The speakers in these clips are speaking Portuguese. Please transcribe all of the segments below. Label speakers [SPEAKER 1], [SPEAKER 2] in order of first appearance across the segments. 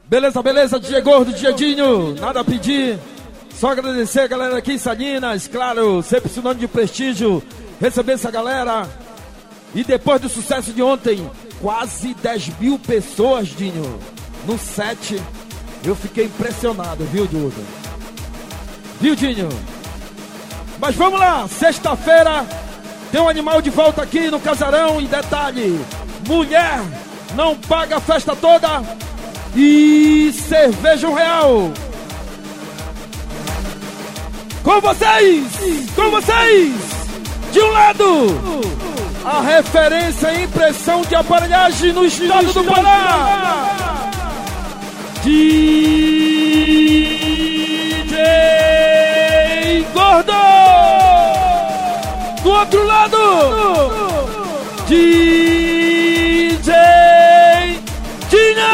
[SPEAKER 1] Beleza, beleza, DJ Gordo, DJ Dinho, nada a pedir. Só agradecer a galera aqui em Salinas, claro, sempre sinônimo de prestígio, receber essa galera. E depois do sucesso de ontem, quase 10 mil pessoas, Dinho, no set. Eu fiquei impressionado, viu, Duda? Viu, Dinho? Mas vamos lá, sexta-feira tem um animal de volta aqui no Casarão. E detalhe, mulher não paga a festa toda e cerveja R$1. Com vocês, de um lado, a referência em impressão de aparelhagem no estado do Pará, DJ Gordo. Do outro lado, DJ Dinho.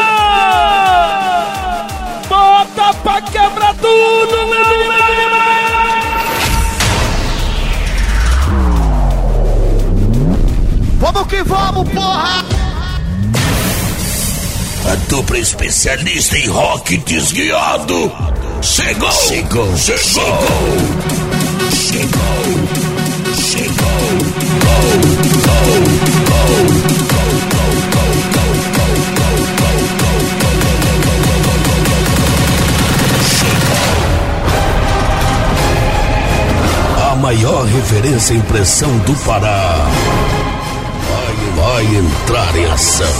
[SPEAKER 1] Bota pra quebrar tudo, meu irmão.
[SPEAKER 2] Vamos que vamos, porra!
[SPEAKER 3] A dupla especialista em rock desguiado chegou! A maior referência em impressão do Pará vai entrar em ação.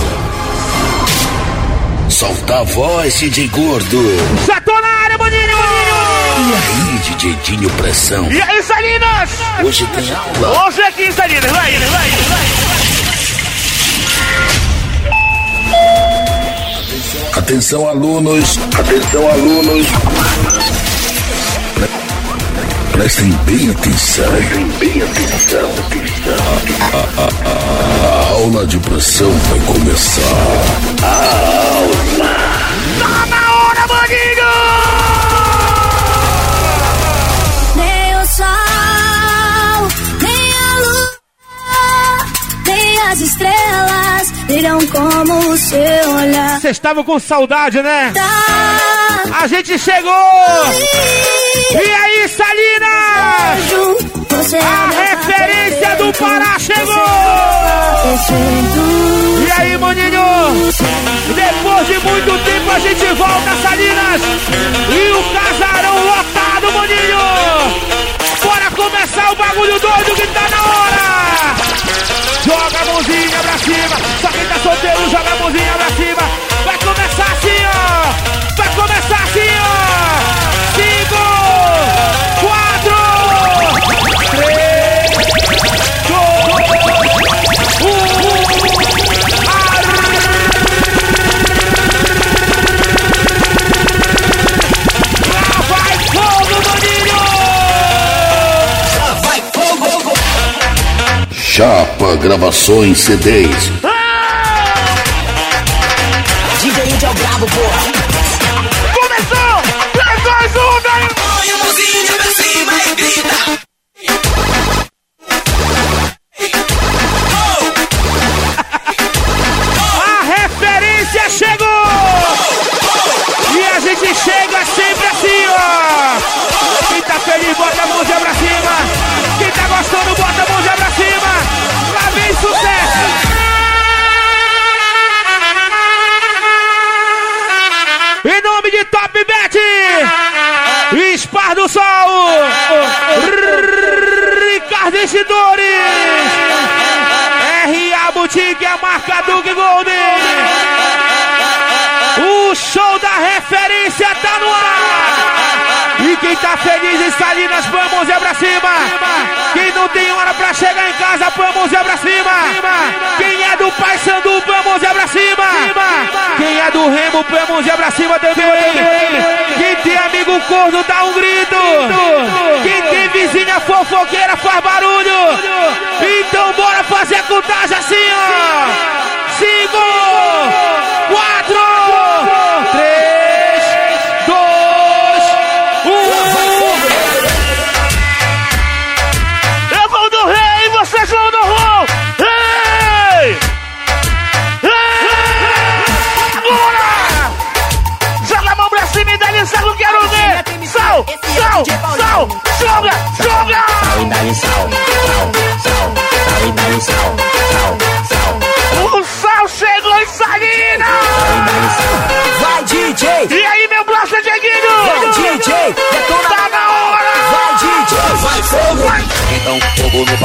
[SPEAKER 3] Solta a voz, DJ Gordo.
[SPEAKER 2] Já tô na área, maninho!
[SPEAKER 3] E aí, DJ Dinho Pressão?
[SPEAKER 2] E aí, Salinas?
[SPEAKER 3] Hoje tem aula.
[SPEAKER 2] Hoje é aqui, Salinas. Vai.
[SPEAKER 3] Atenção, alunos. Prestem bem atenção. A aula de pressão vai começar.
[SPEAKER 2] Tá na hora, maninho!
[SPEAKER 4] Nem o sol, nem a lua, nem as estrelas irão como o seu olhar.
[SPEAKER 2] Vocês estavam com saudade, né? A gente chegou! E aí, Salinas? A referência do Pará chegou! E aí, maninho? Depois de muito tempo a gente volta, Salinas! E o casarão lotado, maninho! Bora começar o bagulho doido que tá na hora! Joga a mãozinha pra cima! Só quem tá solteiro joga a mãozinha pra cima! Vai começar assim, ó! 5, 4, 3, 2, 1. Lá vai fogo, maninho!
[SPEAKER 3] Lá vai fogo! Chapa Gravações CDs.
[SPEAKER 5] DJ Índio é o brabo, porra!
[SPEAKER 2] Começou! 3, 2, 1, daí!
[SPEAKER 5] Põe a mãozinha pra cima e grita!
[SPEAKER 2] A referência chegou! E a gente chega sempre assim, ó! Quem tá feliz, bota a mãozinha pra cima! Quem tá gostando, bota a mãozinha pra cima! Lá vem sucesso! Em nome de Top Bet, Spar do Sol, Ricardo Investidores, R.A. Boutique, a marca do Golden. O show da referência tá no ar. E quem tá feliz em Salinas, põe a mãozinha pra cima. Quem não tem hora pra chegar em casa, põe a mãozinha pra cima. Quem é do Paysandu, põe a mãozinha pra cima. Quem é do Remo, põe a mãozinha pra cima também. Quem tem amigo corno, dá um grito. Quem tem vizinha fofoqueira, faz barulho. Então bora fazer a contagem assim, ó. 5, 4, 3, 2, 1. Eu vou do rei, vocês vão do rol. Ei! Ei! Bora!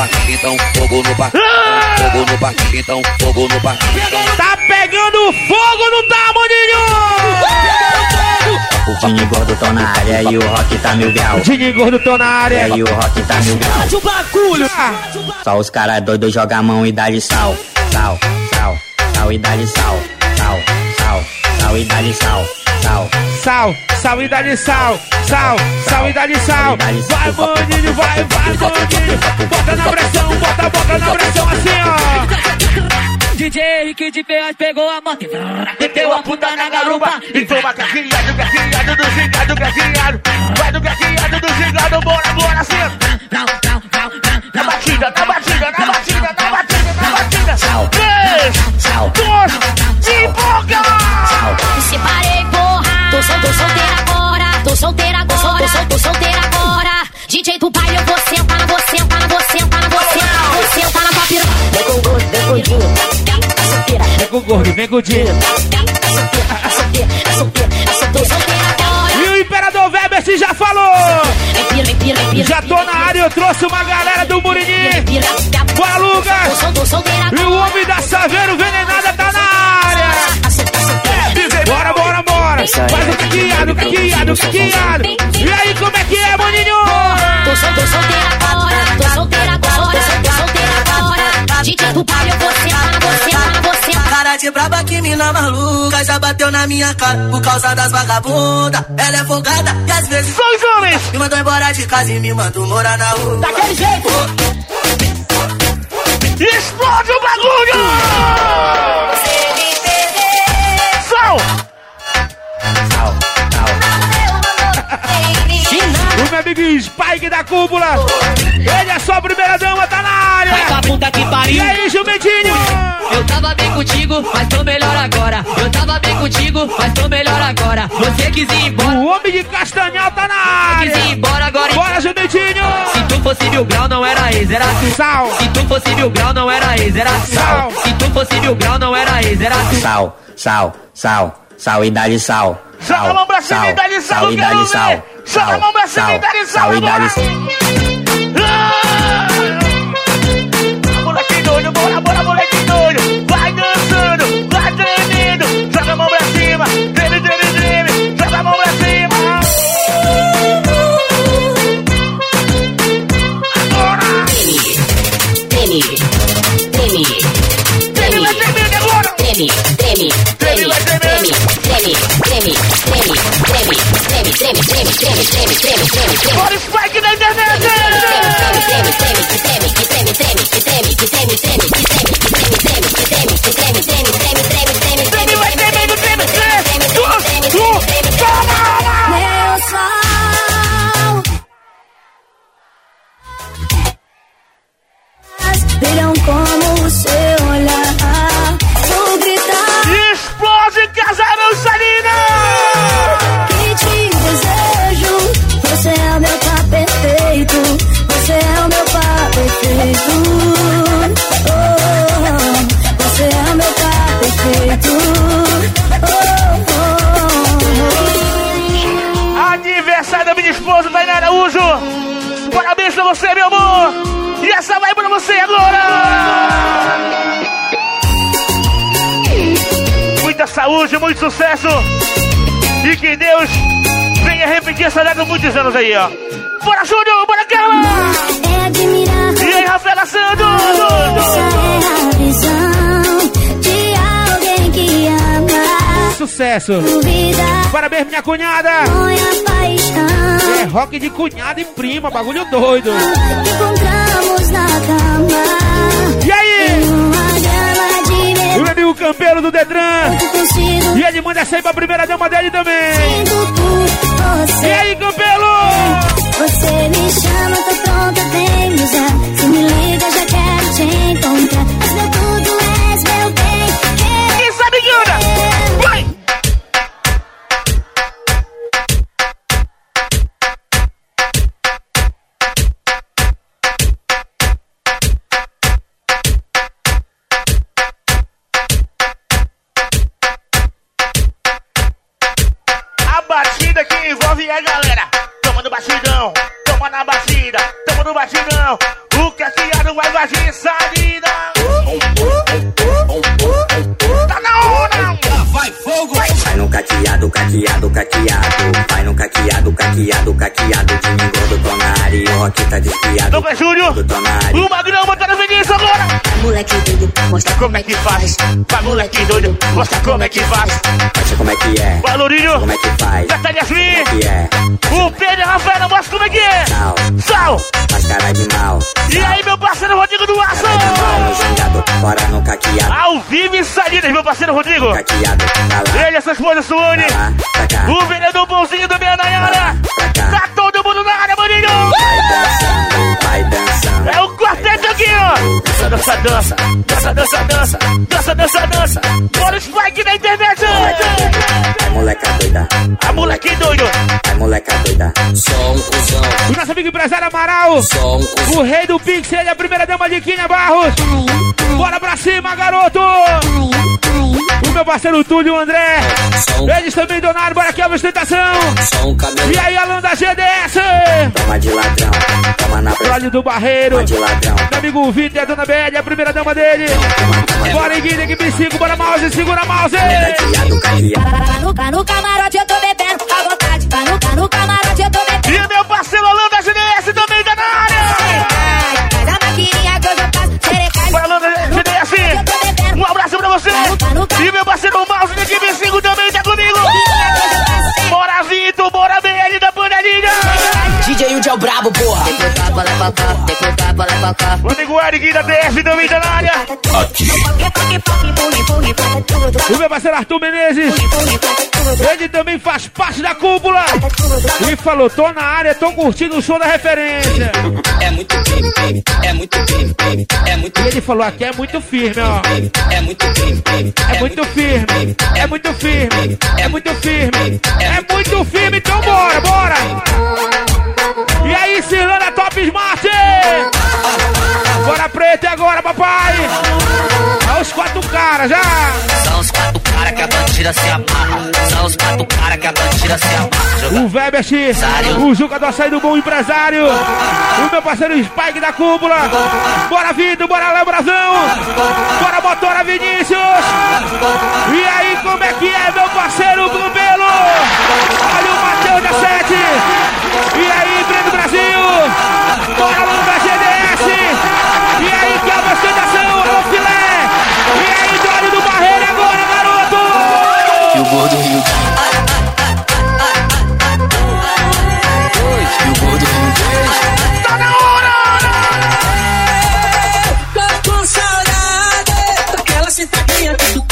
[SPEAKER 5] parquinho, então fogo no parquinho. Fogo no parquinho, então fogo no parquinho.
[SPEAKER 2] Tá pegando fogo, não tá, maninho?
[SPEAKER 6] O Dini Gordo tão na área e o Rock tá mil grau.
[SPEAKER 2] Dini Gordo tô na área.
[SPEAKER 6] E o Rock tá mil grau.
[SPEAKER 2] O bagulho.
[SPEAKER 6] Só os caras doidos jogam a mão e dá-lhe sal. Sal, sal, sal e dá-lhe sal. Sal, sal, sal e dá-lhe sal. Sal.
[SPEAKER 2] Sal, sal e dá-lhe sal. Sal, sal e dá-lhe sal. Vai, maninho, vai, maninho. Bota na pressão, bota na pressão assim, ó.
[SPEAKER 7] DJ Henrique de Ferraz pegou a moto e meteu a puta na garupa.
[SPEAKER 2] E toma gaguinhado do gingado, gaguinhado. Vai do gaguinhado do gingado, bora, bora, assim. Na batida, na batida, na batida, na batida, na batida. 3, 2, e boca!
[SPEAKER 4] Me separei, porra. Tô solteira agora. Tô solteira agora. Tô solteira agora. DJ do baile, eu vou sentar, vou sentar, vou sentar, vou sentar. Vou sentar na tua piroca. Vem com o gordo, vem com o Dinho.
[SPEAKER 2] Vem com o gordo, vem com o Dinho.
[SPEAKER 4] Tô solteira agora.
[SPEAKER 2] E o Imperador Weber se já falou. Já tô na área, eu trouxe uma galera do Murinim. Bora, Lucas. E o homem da Saveiro Venenada tá na área. Bora, bora, bora. Faz o caqueado, caqueado, caqueado. E aí, como é que é, maninho?
[SPEAKER 4] Tô solteira agora. Tô solteira agora. Tô solteira agora. DJ do baile, eu vou sentar, vou sentar, vou sentar.
[SPEAKER 5] Cara de braba, que mina maluca, já bateu na minha cara por causa das vagabundas. Ela é folgada e às vezes
[SPEAKER 2] Dois homens.
[SPEAKER 5] me mandou embora de casa e me mandou morar na rua.
[SPEAKER 4] Daquele jeito.
[SPEAKER 2] Explode o bagulho! Sal!
[SPEAKER 6] Sal, sal.
[SPEAKER 2] O meu amigo Spike da Cúpula. Ele é só a primeira dama, tá na área.
[SPEAKER 7] Vai pra puta que
[SPEAKER 2] E
[SPEAKER 7] pariu.
[SPEAKER 2] aí, Jumentinho?
[SPEAKER 7] Eu tava bem contigo, mas tô melhor agora. Eu tava bem contigo, mas tô melhor agora. Você quis ir embora,
[SPEAKER 2] O homem de Castanhal tá na
[SPEAKER 7] quis ir
[SPEAKER 2] área.
[SPEAKER 7] embora agora.
[SPEAKER 2] Bora, Jumentinho!
[SPEAKER 7] Se tu fosse mil grau, não era ex, era tu.
[SPEAKER 2] Sal!
[SPEAKER 7] Se tu fosse mil grau, não era ex, era tu.
[SPEAKER 2] Sal.
[SPEAKER 7] Se tu fosse mil grau, não era ex, era tu.
[SPEAKER 6] Sal, sal, sal. Sal e dá-lhe sal.
[SPEAKER 2] Joga a mão pra cima e dá-lhe sal, eu
[SPEAKER 6] e
[SPEAKER 2] quero
[SPEAKER 6] dá-lhe
[SPEAKER 2] ver.
[SPEAKER 6] sal.
[SPEAKER 2] Joga a mão pra cima e dá-lhe sal
[SPEAKER 6] e dá-lhe
[SPEAKER 2] agora.
[SPEAKER 6] sal.
[SPEAKER 2] Moleque doido, bora, bora, moleque doido. Vai dançando, vai tremendo. Joga a mão pra cima, treme, treme, treme. Joga a mão pra cima. Agora.
[SPEAKER 4] Treme, treme,
[SPEAKER 2] Treme, vai tremendo agora.
[SPEAKER 4] treme, treme,
[SPEAKER 2] Treme, vai tremendo.
[SPEAKER 4] treme, treme, treme, treme, treme, treme, treme, treme, treme, treme, treme, treme.
[SPEAKER 2] Bora, Spike na internet. Treme, vai tremendo, treme, 3, 2, 1, toma!
[SPEAKER 4] Meu sol brilham como o seu olhar. Vou gritar
[SPEAKER 2] Explode Casarão Salina!
[SPEAKER 4] que te desejo. Você é o meu par perfeito. Você é o meu par perfeito. Oh, você é o meu par perfeito.
[SPEAKER 2] Aniversário da minha esposa, Tainá Araújo. Parabéns pra você, meu amor. E essa vai pra você agora. Muita saúde, muito sucesso. E que Deus venha repetir essa data por muitos anos aí, ó. Bora, Júnior, bora, Carla.
[SPEAKER 4] É admirar.
[SPEAKER 2] E aí, Rafaela Santos.
[SPEAKER 4] Essa é a visão de alguém que ama.
[SPEAKER 2] Sucesso.
[SPEAKER 4] Duvida,
[SPEAKER 2] Parabéns, minha cunhada.
[SPEAKER 4] põe a paixão.
[SPEAKER 2] É rock de cunhada e prima, bagulho doido.
[SPEAKER 4] Encontramos na cama.
[SPEAKER 2] E aí?
[SPEAKER 4] Uma grama de
[SPEAKER 2] O
[SPEAKER 4] medo.
[SPEAKER 2] meu amigo campeiro do Detran.
[SPEAKER 4] Consigo,
[SPEAKER 2] E ele manda essa aí pra primeira dama dele também.
[SPEAKER 4] sinto por
[SPEAKER 2] E
[SPEAKER 4] você.
[SPEAKER 2] aí, Campelo?
[SPEAKER 4] Você me chama, tô pronta, vem me usar. Se me liga, já quero te encontrar. És meu tudo, és meu bem.
[SPEAKER 2] Quem sabe que anda? Vai! A batida que envolve a galera. Toma no batidão, toma na batida, toma no batidão. O caqueado vai de Salina. Tá na hora.
[SPEAKER 3] Vai fogo.
[SPEAKER 6] Vai no caqueado, caqueado, caqueado. Vai no caqueado, caqueado, caqueado. De mim gordo, tô na área e o rock tá desviado.
[SPEAKER 2] Douglas Júnior, o Magrão botou no Vinícius agora.
[SPEAKER 4] Moleque doido, mostra
[SPEAKER 2] Como é que faz? Vai, moleque doido, mostra como é que faz.
[SPEAKER 6] Mostra como é que é.
[SPEAKER 2] Vai, Lourinho,
[SPEAKER 6] Como é que faz?
[SPEAKER 2] Zé Yasmin,
[SPEAKER 6] Que é.
[SPEAKER 2] o Pedro e a Rafaela, mostra como é que é.
[SPEAKER 6] Sal.
[SPEAKER 2] Sal.
[SPEAKER 6] Faz cara de mal.
[SPEAKER 2] E aí, meu parceiro Rodrigo do Aço.
[SPEAKER 6] Cara de mal no gingado. Bora no caqueado.
[SPEAKER 2] Ao vivo em Salinas, meu parceiro Rodrigo.
[SPEAKER 6] Caqueado. Pra lá.
[SPEAKER 2] Ele e sua esposa Suane.
[SPEAKER 6] Pra lá. Pra cá.
[SPEAKER 2] O vereador bonzinho do Meia Nayara.
[SPEAKER 6] Pra cá.
[SPEAKER 2] Tá todo mundo na área, maninho.
[SPEAKER 6] Vai dançando. Vai dançando.
[SPEAKER 2] É o quarteto aqui, ó. Dança, dança, dança. Dança, dança, dança. Dança, dança, dança. Bora o Spike na internet.
[SPEAKER 6] Vai moleca doida.
[SPEAKER 2] A moleque doido.
[SPEAKER 6] Vai moleca doida.
[SPEAKER 3] Só um cuzão.
[SPEAKER 2] O nosso amigo empresário Amaral.
[SPEAKER 3] Só um cuzão.
[SPEAKER 2] O rei do Pix, ele é a primeira dama de Quinha Barros. Bora pra cima, garoto. O meu parceiro Túlio e o André. Eles também donaram, bora aqui a ostentação.
[SPEAKER 3] Só um cabelo.
[SPEAKER 2] E aí, Alan da GDS.
[SPEAKER 6] Toma de ladrão. Toma na pressão.
[SPEAKER 2] Trolho do Barreiro.
[SPEAKER 6] Toma de ladrão.
[SPEAKER 2] Meu amigo Vitor e a dona Belle, a primeira dama dele. Bora, Guilherme, equipe 5, bora mouse, segura mouse.
[SPEAKER 6] Caqueado, caqueado.
[SPEAKER 4] Tá no camarote, eu tô bebendo à vontade. Tá no camarote, eu tô bebendo.
[SPEAKER 2] E meu parceiro Alan da GDS também tá na área.
[SPEAKER 4] Faz a maquininha que eu já faço. Xerecai.
[SPEAKER 2] Bora, Alan da GDS. Um abraço pra você. E meu parceiro Mouse da equipe 5 também tá comigo. Bora, Vitor, bora, BL da panelinha.
[SPEAKER 5] DJ Udi é o brabo, porra.
[SPEAKER 2] O amigo Eric da TF também tá na área.
[SPEAKER 3] Aqui.
[SPEAKER 2] O meu parceiro Arthur Menezes. Ele também faz parte da cúpula. E falou, tô na área, tô curtindo o show da referência.
[SPEAKER 5] É muito crime, baby. É muito crime, baby. É muito
[SPEAKER 2] E ele falou, aqui é muito firme, ó.
[SPEAKER 5] crime. É muito crime, baby.
[SPEAKER 2] É muito firme, é muito firme, é muito firme, é muito firme, então bora, bora! E aí, Cirlana Top Smart! Bora preta e agora, papai! Olha os 4 caras já!
[SPEAKER 5] São os 4 caras que a bandida se amarra. São os 4 caras que a bandida se amarra.
[SPEAKER 2] O Vebert, o Juca do Açaí do Bom Empresário, o meu parceiro Spike da Cúpula, bora Vitor, bora Léo Brazão, bora Motora Vinícius, e aí como é que é meu parceiro Glubelo, olha o Matheus da 7, e aí Breno Brasil, bora Lamba GDS, e aí que é a ostentação, alô filé, e aí Dório do Barreiro agora garoto,
[SPEAKER 5] E o gordo Rio. E o gordo Rio.
[SPEAKER 2] tá na hora!
[SPEAKER 5] Tô com saudade daquela sentadinha que tu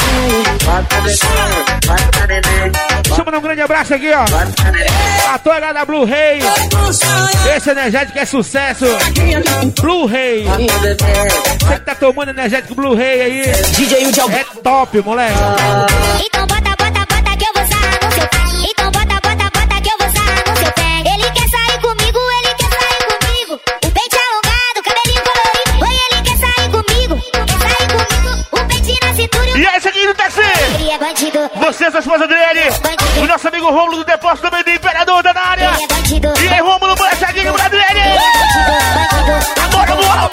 [SPEAKER 2] Deixa eu mandar um grande abraço aqui, ó. A toga da Blue Ray. Esse energético é sucesso. Blue Ray. Você que tá tomando energético Blue Ray aí.
[SPEAKER 5] DJ Udi é o
[SPEAKER 2] É top, moleque.
[SPEAKER 4] Então bota que eu vou sarrar no seu pé. Então bota que eu vou sarrar no seu pé. Ele quer sair comigo, ele quer sair comigo. O peito alongado, cabelinho colorido. Oi, ele quer sair comigo, o peitinho na cintura.
[SPEAKER 2] E esse aqui do táxi.
[SPEAKER 4] Ele é bandido,
[SPEAKER 2] Você, sua esposa dele. O nosso amigo Rômulo do Depósito também do Imperador da área.
[SPEAKER 4] ele é bandido.
[SPEAKER 2] E aí, Rômulo, molequinho pra dele. Agora, boa.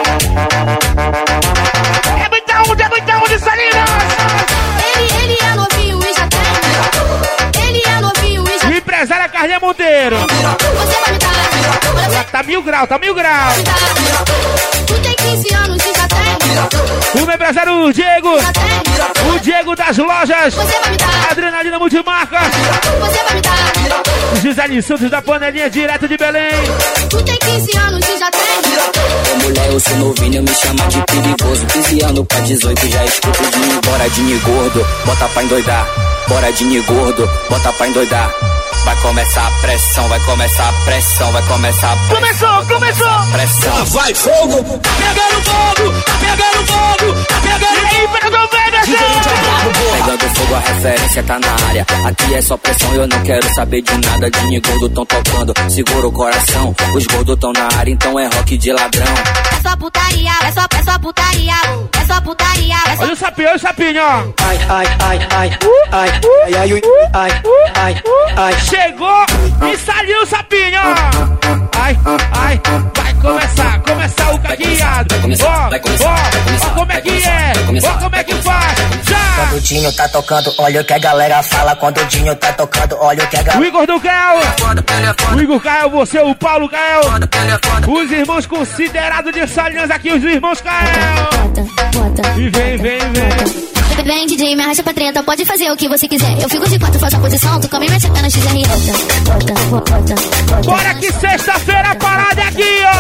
[SPEAKER 2] É muita onda, Salinas.
[SPEAKER 4] Ele é novinho e já tem. Ele é novinho e já
[SPEAKER 2] O empresário é Carlinha Monteiro.
[SPEAKER 4] Você vai me dar.
[SPEAKER 2] Tá 1000 graus, tá 1000 graus.
[SPEAKER 4] Tu tem 15 anos e já tem.
[SPEAKER 2] O meu empresário Diego. O Diego das lojas.
[SPEAKER 4] Você vai me dar.
[SPEAKER 2] Adrenalina Multimarca.
[SPEAKER 4] Você vai me dar.
[SPEAKER 2] Gisele Santos da panelinha direto de Belém.
[SPEAKER 4] Tu tem 15 anos e já tem.
[SPEAKER 5] mulher, eu sou novinho, me chama de perigoso. 15 anos pra 18, já escuto de bora de gordo, bota pra endoidar. Bora de gordo, bota pra endoidar. Vai começar a pressão, vai começar a pressão, vai começar a pressão.
[SPEAKER 2] Começou!
[SPEAKER 5] Pressão.
[SPEAKER 3] Vai fogo.
[SPEAKER 5] Tá pegando fogo, tá pegando fogo, tá pegando
[SPEAKER 2] E aí, Imperador
[SPEAKER 5] Pegando fogo, a referência tá na área. Aqui é só pressão, eu não quero saber de nada. De gordo tão tocando, segura o coração. Os gordos tão na área, então é rock de ladrão.
[SPEAKER 4] É só putaria, é só putaria, é só putaria, é só...
[SPEAKER 2] Olha o sapinho, ó.
[SPEAKER 5] Ai, ai, ai, ai, ai, ai, ai, ai, ai, ai.
[SPEAKER 2] Chegou e saiu o sapinho, ó. Ai, ai, vai começar o cagueado. Ó, como é que é? Ó, como é que faz? Já!
[SPEAKER 8] Quando o Dinho tá tocando, olha o que a galera fala. Quando o Dinho tá tocando, olha o que a galera...
[SPEAKER 2] O Igor do Cael, o Igor Cael, você, o Paulo Cael, os irmãos considerados de Salinas aqui, os irmãos Cael. E vem.
[SPEAKER 4] Vem, DJ, me arrasta pra treta, pode fazer o que você quiser. Eu fico de quatro, faço a posição, tu come minha teta no XR. Bota.
[SPEAKER 2] Bora que sexta-feira a parada é aqui, ó.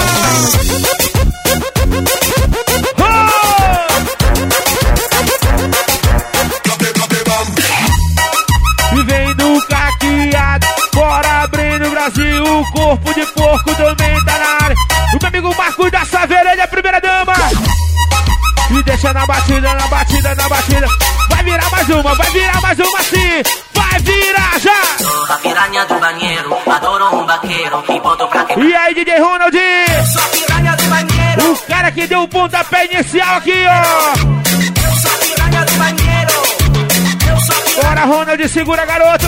[SPEAKER 2] E vem no caqueado, bora abrindo o Brasil, o corpo de porco também tá na área. O meu amigo Marcos da Saveira, ele é a primeira dama. E deixa na batida. Vai virar mais uma sim. Vai virar já.
[SPEAKER 8] Sou a piranha do banheiro, adoro um vaqueiro e boto pra quebrar.
[SPEAKER 2] E aí, DJ Ronald?
[SPEAKER 8] Sou a piranha do banheiro.
[SPEAKER 2] O cara que deu o pontapé inicial aqui, ó.
[SPEAKER 8] Eu sou a piranha do banheiro.
[SPEAKER 2] Bora, Ronald, segura, garoto.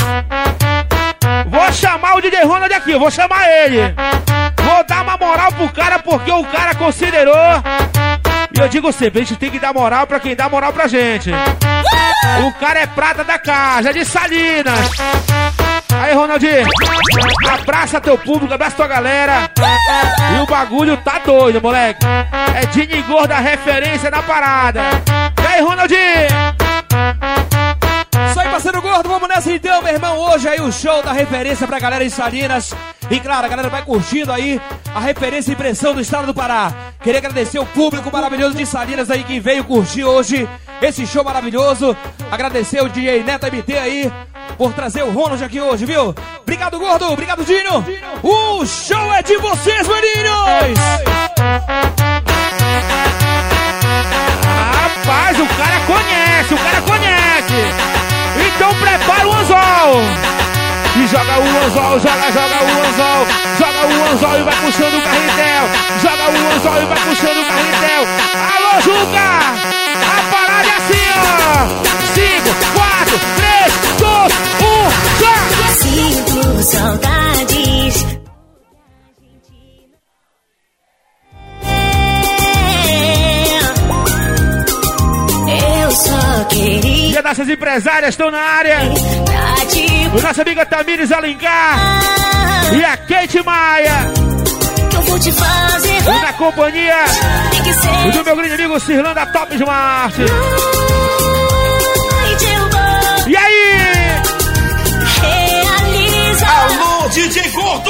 [SPEAKER 2] Vou chamar o DJ Ronald aqui, vou chamar ele. Vou dar uma moral pro cara, porque o cara considerou. E eu digo sempre, a gente tem que dar moral pra quem dá moral pra gente. O cara é prata da casa, de Salinas. Aí, Ronaldinho, abraça teu público, abraça tua galera. E o bagulho tá doido, moleque. É Dinho Gordo da referência na parada. E aí, Ronaldinho?
[SPEAKER 1] Isso aí, parceiro gordo, vamos nessa então, meu irmão. Hoje aí o show da referência pra galera em Salinas. E claro, a galera vai curtindo aí a referência e impressão do estado do Pará. Queria agradecer o público maravilhoso de Salinas aí que veio curtir hoje esse show maravilhoso. Agradecer o DJ Neto MT aí por trazer o Ronald aqui hoje, viu? Obrigado, gordo, obrigado, Dinho. O show é de vocês, meninos!
[SPEAKER 2] Rapaz, o cara conhece. Então prepara o anzol. E joga o anzol, joga o anzol. Joga o anzol e vai puxando o carretel. Joga o anzol e vai puxando o carretel. Alô, Juca! A parada é assim, ó. 5, 4, 3, 2, 1, já!
[SPEAKER 4] Sinto saudades. Eu só queria.
[SPEAKER 2] E as nossas empresárias estão na área. O nosso amigo Tamires Alencar e a Kate Maia.
[SPEAKER 4] Que eu vou te fazer.
[SPEAKER 2] E na companhia
[SPEAKER 4] Tem que ser.
[SPEAKER 2] do meu grande amigo Cirlanda Top Smart. E aí?
[SPEAKER 4] Realiza.
[SPEAKER 3] Alô, DJ Gordo!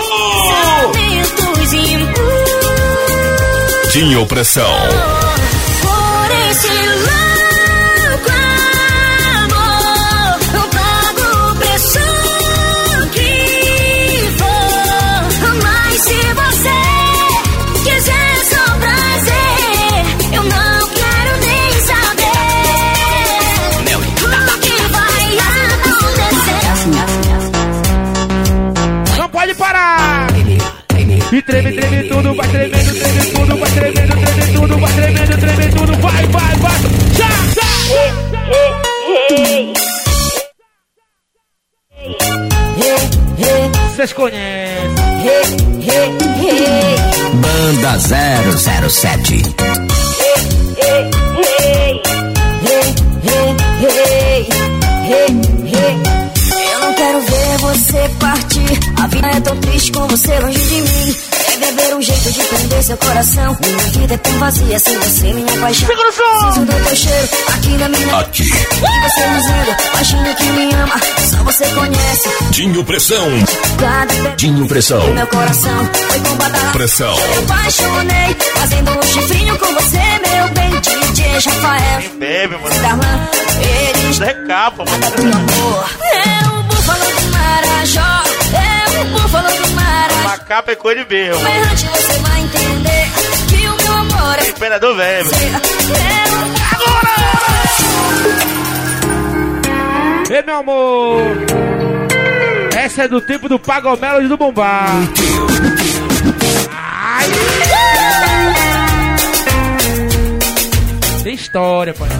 [SPEAKER 3] Dinho Pressão.
[SPEAKER 4] Por esse louco amor, eu pago o preço que for. Mas se você quiser só prazer, eu não quero nem saber o que vai acontecer.
[SPEAKER 2] Não pode parar! E treme tudo, vai tremendo tudo, vai tremendo tudo, vai tremendo tudo, vai, já! Vocês conhecem?
[SPEAKER 5] Banda 007.
[SPEAKER 4] Eu não quero ver você partir. A vida é tão triste com você longe de mim. Deve haver um jeito de prender seu coração. Minha vida é tão vazia sem você, minha paixão. Preciso do teu cheiro aqui na minha.
[SPEAKER 3] Aqui.
[SPEAKER 4] E você dizendo, baixinho que me ama. Só você conhece.
[SPEAKER 3] Dinho Pressão.
[SPEAKER 4] Cada
[SPEAKER 3] Dinho Pressão.
[SPEAKER 4] meu coração foi bombada.
[SPEAKER 3] Pressão.
[SPEAKER 4] Eu apaixonei, fazendo um chifrinho com você, meu bem. DJ Rafael.
[SPEAKER 9] Bebe, mano.
[SPEAKER 4] Darlan, eles.
[SPEAKER 9] Isso é capa, mano.
[SPEAKER 4] Nada do amor. É o búfalo do Marajó. É o búfalo do Marajó.
[SPEAKER 9] Uma capa é cor de berro.
[SPEAKER 4] Errante, você vai entender que o meu amor é
[SPEAKER 9] Imperador velho.
[SPEAKER 2] Agora! Ei, meu amor! Essa é do tempo do Pagomelo e do Bombá. Ai. Tem história, pai.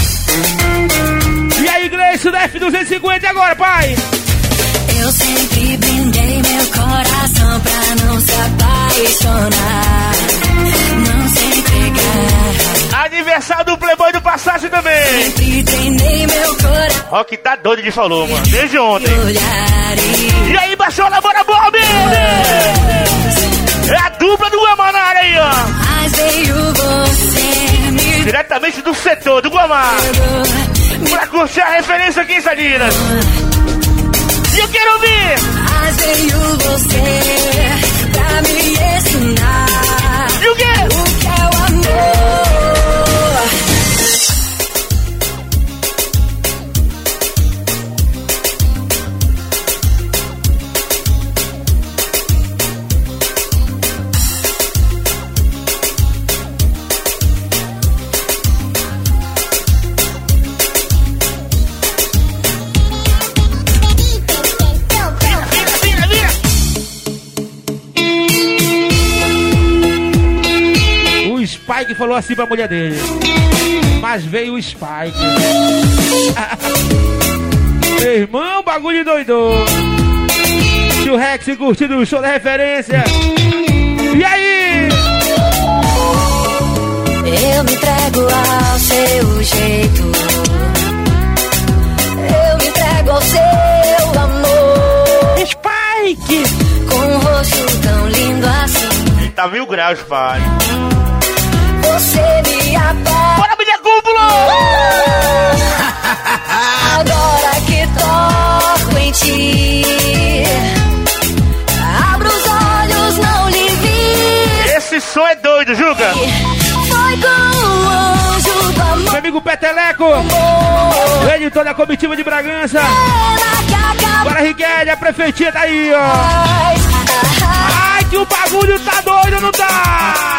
[SPEAKER 2] E aí, Gleice, do F250 agora, pai?
[SPEAKER 4] Eu sempre brindei meu coração pra não se apagar. apaixonar, não se entregar.
[SPEAKER 2] Aniversário do Playboy do Passagem também.
[SPEAKER 4] Sempre treinei meu coração.
[SPEAKER 2] Rock tá doido de falou, mano, desde ontem.
[SPEAKER 4] Olhares.
[SPEAKER 2] E aí, baixou, bora, Bob! É a dupla do Guamaná aí, ó.
[SPEAKER 4] Mas veio você me
[SPEAKER 2] Diretamente do setor do Guamá. Pra curtir a referência aqui, Salinas. E eu quero ouvir.
[SPEAKER 4] Mas veio você pra me ensinar.
[SPEAKER 2] E o quê?
[SPEAKER 4] O que é o amor?
[SPEAKER 2] Spike falou assim pra mulher dele. Mas veio o Spike. Meu irmão, bagulho doidou. E o Rex curtindo o show da referência. E aí?
[SPEAKER 4] Eu me entrego ao seu jeito. Eu me entrego ao seu amor.
[SPEAKER 2] Spike!
[SPEAKER 4] Com um rosto tão lindo assim.
[SPEAKER 2] Tá 1000 graus, pai.
[SPEAKER 4] Você me apaga.
[SPEAKER 2] Bora, minha cúpula!
[SPEAKER 4] Agora que toco em ti, abro os olhos, não lhe vi.
[SPEAKER 2] Esse som é doido, Juga!
[SPEAKER 4] Foi com o anjo do amor.
[SPEAKER 2] Meu amigo Peteleco, ele toda a comitiva de Bragança. Bora, Riquelme, a prefeitinha tá aí, ó. Ai, que o bagulho tá doido, não tá?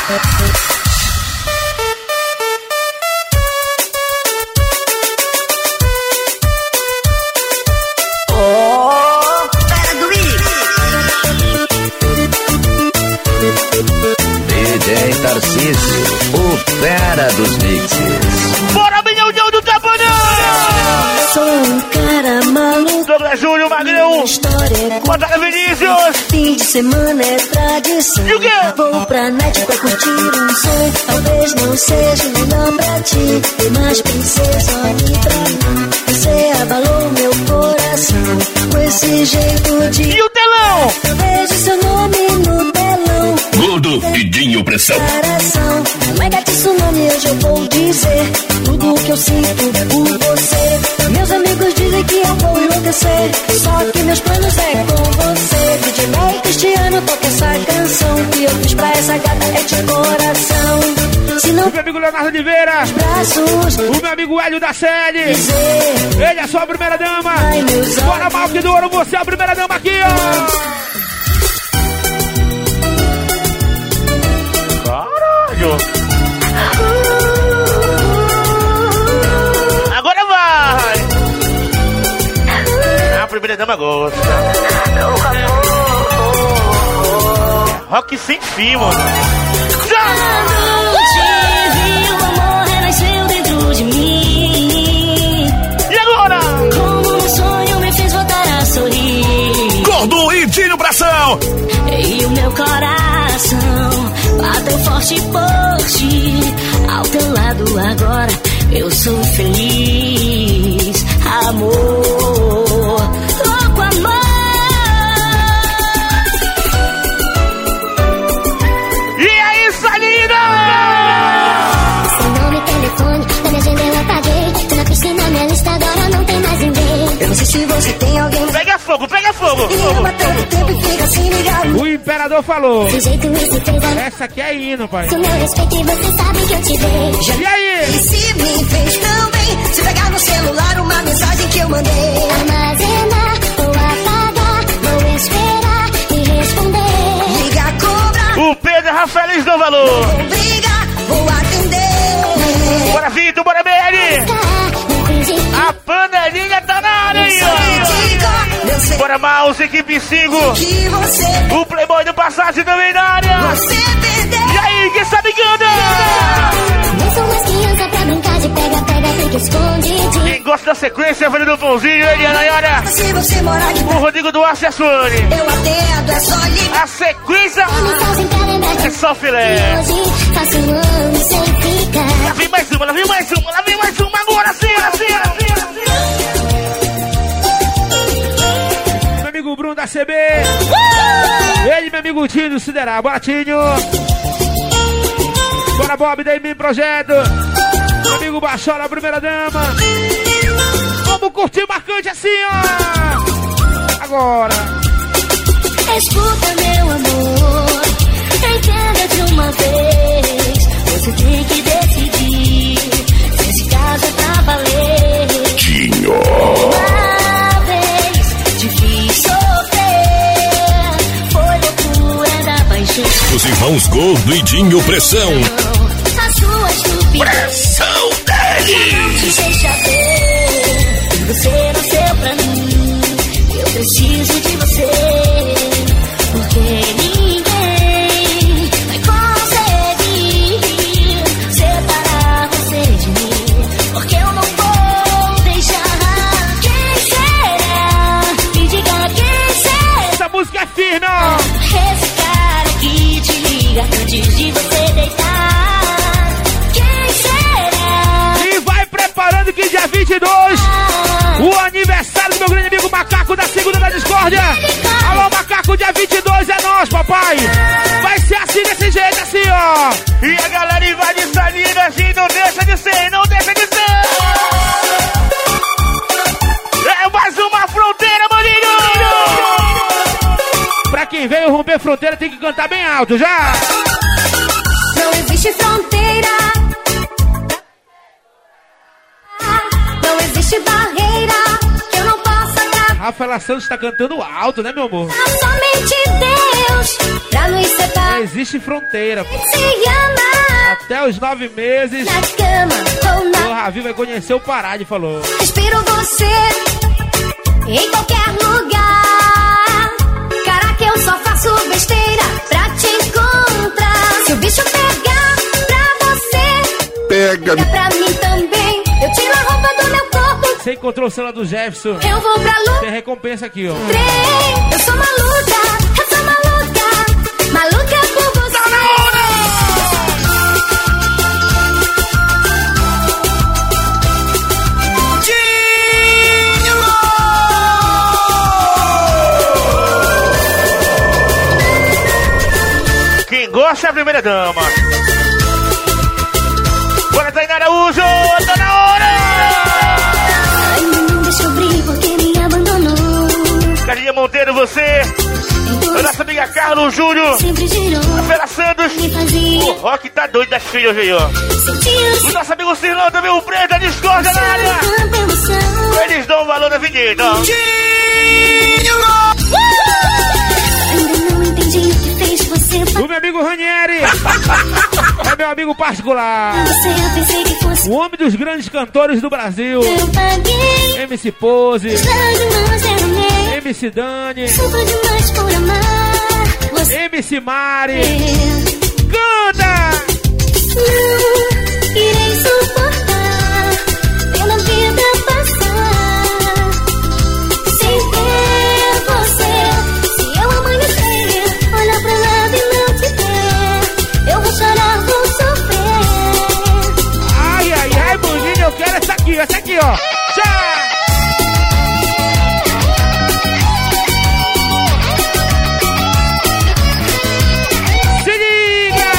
[SPEAKER 10] DJ Tarcísio, o fera dos mixes.
[SPEAKER 2] Bora, milhão do Tabanão!
[SPEAKER 4] Sou um cara maluco.
[SPEAKER 2] Douglas Júnior, Magrão. Batalha Vinícius.
[SPEAKER 4] Fim de semana é tradição.
[SPEAKER 2] E o quê?
[SPEAKER 4] Vou pra night pra curtir um som. Talvez não seja o melhor pra ti, mas princesa, olhe pra mim. Você abalou meu coração com esse jeito de...
[SPEAKER 2] E o telão?
[SPEAKER 4] Vejo seu nome no telão.
[SPEAKER 3] Gordo e Dinho Pressão.
[SPEAKER 4] Mega tsunami, hoje eu vou dizer tudo o que eu sinto por você. Meus amigos dizem que eu vou enlouquecer, só que meus planos é com você. DJ Ney Cristiano, toca essa canção que eu fiz pra essa gata, é de coração. Se não...
[SPEAKER 2] O meu amigo Leonardo Oliveira,
[SPEAKER 4] braços,
[SPEAKER 2] o meu amigo Hélio da série,
[SPEAKER 4] dizer,
[SPEAKER 2] ele é só a primeira dama. Bora, Malque do Ouro, você é a primeira dama aqui, ó. Caralho! Agora vai! A primeira dama gosta. Rock sem fim, mano.
[SPEAKER 4] quando te vi, o amor renasceu dentro de mim.
[SPEAKER 2] E agora?
[SPEAKER 4] Como um sonho me fez voltar a sorrir.
[SPEAKER 3] Gordo e Dinho Pressão.
[SPEAKER 4] E o meu coração bateu forte por ti. Ao teu lado agora eu sou feliz. Amor, louco amor.
[SPEAKER 2] E aí, Salina?
[SPEAKER 4] Seu nome, telefone, na minha agenda eu apaguei. Tô na piscina, minha lista agora não tem mais ninguém. Eu não sei se você tem alguém.
[SPEAKER 2] Pega fogo, pega fogo.
[SPEAKER 4] E ama todo tempo e fica assim ligado.
[SPEAKER 2] O imperador falou.
[SPEAKER 4] Desse jeito isso fez a...
[SPEAKER 2] Essa aqui é hino, pai.
[SPEAKER 4] O meu respeito e você sabe que eu te dei.
[SPEAKER 2] E aí?
[SPEAKER 4] E se me fez tão bem, se pegar no celular uma mensagem que eu mandei. Armazenar ou apagar, vou esperar e responder. Liga, cobra.
[SPEAKER 2] O Pedro Rafaelis do valor.
[SPEAKER 4] Vou brigar, vou atender.
[SPEAKER 2] Bora, Vitor, bora, BL. A panelinha tá na área aí, ó. Bora, Mouse, equipe 5. O Playboy do Passagem também na área. E aí, quem sabe canta?
[SPEAKER 4] Não sou mais criança pra brincar de pega, pega, fica esconde.
[SPEAKER 2] Quem gosta da sequência, velho do Pãozinho, ele, a Nayara.
[SPEAKER 4] Se você morar de
[SPEAKER 2] O Rodrigo Duarte é Suane.
[SPEAKER 4] eu atendo, é só ligar.
[SPEAKER 2] A sequência é só filé.
[SPEAKER 4] Hoje faço um ano sem ficar.
[SPEAKER 2] Lá vem mais uma, lá vem mais uma, lá vem mais uma agora, sim. Meu amigo Bruno da CB. Ele, meu amigo Tinho do Siderar. Bora, Tinho. Bora, Bob, daí me projeto. Meu amigo Baixola, primeira dama. Vamos curtir marcante assim, ó. Agora.
[SPEAKER 4] Escuta, meu amor, entenda de uma vez. Você tem que decidir se esse caso é pra valer.
[SPEAKER 3] Tinho.
[SPEAKER 4] Uma vez te fiz sofrer, foi loucura da paixão.
[SPEAKER 3] Os irmãos Gordo e Dinho Pressão.
[SPEAKER 4] A sua estupidez
[SPEAKER 3] Pressão
[SPEAKER 4] não
[SPEAKER 3] dele.
[SPEAKER 4] te deixa ver. Você nasceu pra mim, eu preciso de você. Porque ninguém vai conseguir separar você de mim. Porque eu não vou deixar. Quem será? Me diga quem será.
[SPEAKER 2] Essa música é firme, ó.
[SPEAKER 4] Esse cara que te liga antes de você deitar. Quem será?
[SPEAKER 2] E vai preparando que dia 22, o aniversário do meu grande amigo Macaco da Segunda da Discórdia. Alô, Macaco, dia 22 é nós, papai. Vai ser assim, desse jeito, assim, ó. E a galera invade Salinas e não deixa de ser, não deixa de ser. É mais uma fronteira, maninho. Pra quem veio romper fronteira tem que cantar bem alto, já.
[SPEAKER 4] Não existe fronteira. Não existe barreira que eu não possa atravessar.
[SPEAKER 2] Rafaela Santos tá cantando alto, né, meu amor?
[SPEAKER 4] Somente Deus pra nos separar.
[SPEAKER 2] Não existe fronteira.
[SPEAKER 4] Se ama
[SPEAKER 2] Até os 9 meses,
[SPEAKER 4] na cama ou
[SPEAKER 2] o
[SPEAKER 4] na.
[SPEAKER 2] Ravi vai conhecer o Pará, ele falou.
[SPEAKER 4] Respiro você em qualquer lugar. Caraca, eu só faço besteira pra te encontrar. Se o bicho pegar pra você,
[SPEAKER 3] Pega.
[SPEAKER 4] pra mim também. Eu tiro a roupa do meu corpo.
[SPEAKER 2] Você encontrou o celular do Jefferson,
[SPEAKER 4] Eu vou pra luta.
[SPEAKER 2] tem recompensa aqui, ó.
[SPEAKER 4] Eu sou maluca, eu sou maluca, maluca por você.
[SPEAKER 2] Quem gosta é a primeira dama. Bora, Tainá Araújo, tá na hora!
[SPEAKER 4] Ai, não descobri porque me abandonou.
[SPEAKER 2] Carinha Monteiro, você, a nossa amiga Carlos Júnior,
[SPEAKER 4] Sempre girou,
[SPEAKER 2] a Fera Santos,
[SPEAKER 4] me fazia
[SPEAKER 2] o Rock tá doido das filhas aí, ó.
[SPEAKER 4] sentir
[SPEAKER 2] O nosso amigo Cirlão também, o Preto, a Discórdia na área.
[SPEAKER 4] tanta emoção.
[SPEAKER 2] Eles dão valor na vinheta, ó.
[SPEAKER 4] Ainda não entendi o que fez você
[SPEAKER 2] O meu amigo Ranieri é meu amigo particular.
[SPEAKER 4] Você, eu pensei que fosse
[SPEAKER 2] O homem dos grandes cantores do Brasil.
[SPEAKER 4] eu paguei.
[SPEAKER 2] MC Pose,
[SPEAKER 4] Lágrimas eu amei.
[SPEAKER 2] MC Dani,
[SPEAKER 4] Sofro demais por amar você.
[SPEAKER 2] MC Mari.
[SPEAKER 4] Não
[SPEAKER 2] Canta!
[SPEAKER 4] irei suportar pela vida passar sem ter você. Se eu amanhecer, olhar pra lado e não te ter, eu vou chorar, vou sofrer.
[SPEAKER 2] Ai, ai, ai, Boninho, eu quero essa aqui, ó. Tchau! Se liga!